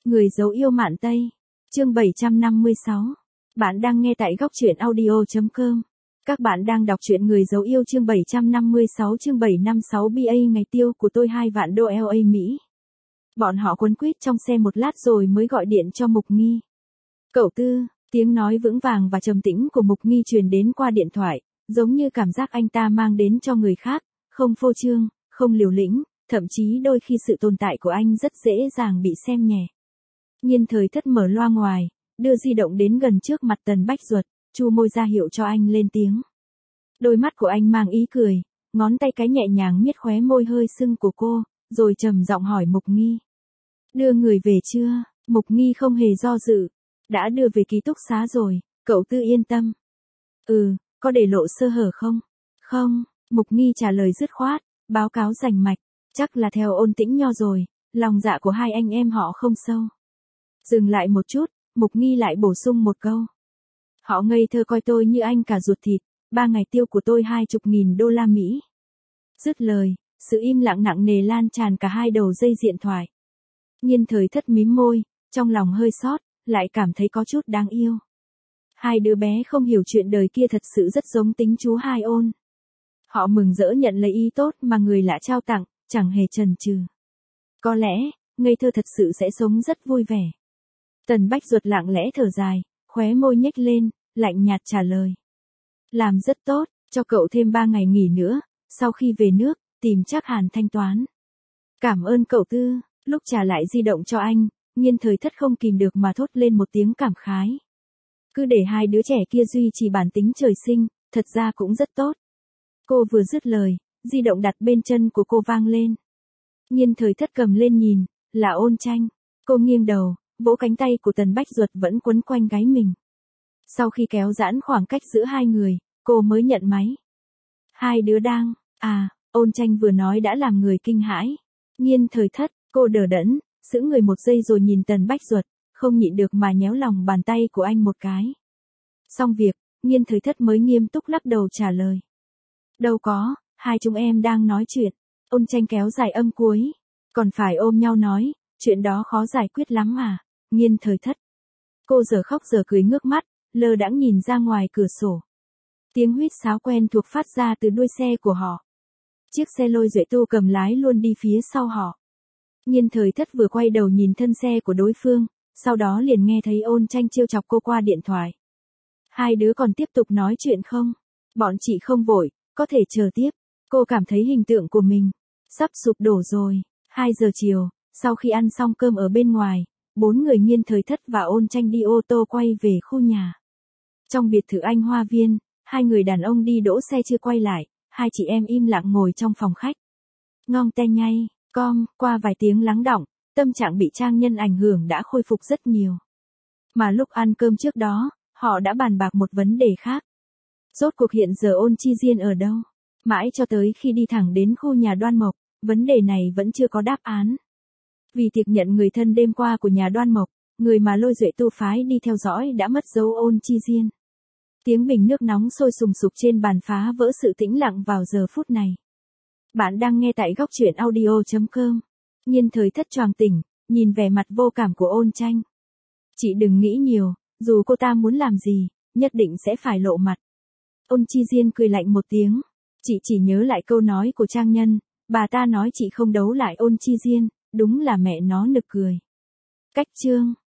Người dấu yêu Mạn Tây. Chương 756. Bạn đang nghe tại góc truyện audio.com. Các bạn đang đọc truyện Người dấu yêu chương 756 chương 756 BA ngày tiêu của tôi 2 vạn đô LA Mỹ. Bọn họ quấn quýt trong xe một lát rồi mới gọi điện cho Mục Nghi. Cậu Tư, tiếng nói vững vàng và trầm tĩnh của Mục Nghi truyền đến qua điện thoại, giống như cảm giác anh ta mang đến cho người khác, không phô trương, không liều lĩnh, thậm chí đôi khi sự tồn tại của anh rất dễ dàng bị xem nhẹ. Nhiên Thời Thất mở loa ngoài, đưa di động đến gần trước mặt Tần Bách Duật, chu môi ra hiệu cho anh lên tiếng. Đôi mắt của anh mang ý cười, ngón tay cái nhẹ nhàng miết khóe môi hơi sưng của cô, rồi trầm giọng hỏi Mục Nghi. Đưa người về chưa? Mục Nghi không hề do dự. Đã đưa về ký túc xá rồi, cậu Tư yên tâm. Có để lộ sơ hở không? Không, Mục Nghi trả lời dứt khoát, báo cáo rành mạch, chắc là theo Ôn Tĩnh Nho rồi, lòng dạ của hai anh em họ không sâu. Dừng lại một chút, Mục Nghi lại bổ sung một câu. Họ ngây thơ coi tôi như anh cả ruột thịt, 3 ngày tiêu của tôi 20.000 đô la Mỹ. Dứt lời, sự im lặng nặng nề lan tràn cả hai đầu dây điện thoại. Nhiên Thời Thất mím môi, trong lòng hơi xót, lại cảm thấy có chút đáng yêu. Hai đứa bé không hiểu chuyện đời kia thật sự rất giống tính chú hai Ôn. Họ mừng rỡ nhận lấy ý tốt mà người lạ trao tặng, chẳng hề chần chừ. Có lẽ, ngây thơ thật sự sẽ sống rất vui vẻ. Tần Bách Duật lặng lẽ thở dài, khóe môi nhếch lên, lạnh nhạt trả lời. Làm rất tốt, cho cậu thêm 3 ngày nghỉ nữa, sau khi về nước, tìm Trác Hàn thanh toán. Cảm ơn cậu Tư, lúc trả lại di động cho anh, Nhiên Thời Thất không kìm được mà thốt lên một tiếng cảm khái. Cứ để hai đứa trẻ kia duy trì bản tính trời sinh, thật ra cũng rất tốt. Cô vừa dứt lời, di động đặt bên chân của cô vang lên. Nhiên Thời Thất cầm lên nhìn, là Ôn Tranh. Cô nghiêng đầu, vỗ cánh tay của Tần Bách Duật vẫn quấn quanh gáy mình. Sau khi kéo giãn khoảng cách giữa hai người, cô mới nhận máy. Hai đứa đang, Ôn Tranh vừa nói đã làm người kinh hãi. Nhiên Thời Thất, cô đờ đẫn, sững người một giây rồi nhìn Tần Bách Duật, không nhịn được mà nhéo lòng bàn tay của anh một cái. Xong việc, Nhiên Thời Thất mới nghiêm túc lắc đầu trả lời. Đâu có, hai chúng em đang nói chuyện. Ôn Tranh kéo dài âm cuối. Còn phải ôm nhau nói, chuyện đó khó giải quyết lắm à, Nhiên Thời Thất. Cô giờ khóc giờ cười ngước mắt, lơ đãng nhìn ra ngoài cửa sổ. Tiếng huýt sáo quen thuộc phát ra từ đuôi xe của họ. Chiếc xe lôi Duệ Tu cầm lái luôn đi phía sau họ. Nhiên Thời Thất vừa quay đầu nhìn thân xe của đối phương, sau đó liền nghe thấy Ôn Tranh trêu chọc cô qua điện thoại. Hai đứa còn tiếp tục nói chuyện không? Bọn chị không vội, có thể chờ tiếp. Cô cảm thấy hình tượng của mình sắp sụp đổ rồi. 2 giờ chiều, sau khi ăn xong cơm ở bên ngoài, 4 người Nhiên Thời Thất và Ôn Tranh đi ô tô quay về khu nhà. Trong biệt thự Anh Hoa Viên, hai người đàn ông đi đỗ xe chưa quay lại, hai chị em im lặng ngồi trong phòng khách. Ngong te nhay, qua vài tiếng lắng đọng, tâm trạng bị Trang Nhân ảnh hưởng đã khôi phục rất nhiều. Mà lúc ăn cơm trước đó, họ đã bàn bạc một vấn đề khác. Rốt cuộc hiện giờ Ôn Chi Diên ở đâu? Mãi cho tới khi đi thẳng đến khu nhà Đoan Mộc, vấn đề này vẫn chưa có đáp án. Vì tiệc nhận người thân đêm qua của nhà Đoan Mộc, người mà lôi Duệ Tu phái đi theo dõi đã mất dấu Ôn Chi Diên. Tiếng bình nước nóng sôi sùng sục trên bàn phá vỡ sự tĩnh lặng vào giờ phút này. Bạn đang nghe tại góc truyện audio.com. Nhiên Thời Thất choàng tỉnh, nhìn vẻ mặt vô cảm của Ôn Tranh. Chị đừng nghĩ nhiều, dù cô ta muốn làm gì, nhất định sẽ phải lộ mặt. Ôn Chi Diên cười lạnh một tiếng. Chị chỉ nhớ lại câu nói của Trang Nhân, bà ta nói chị không đấu lại Ôn Chi Diên, đúng là mẹ nó nực cười. Cách chương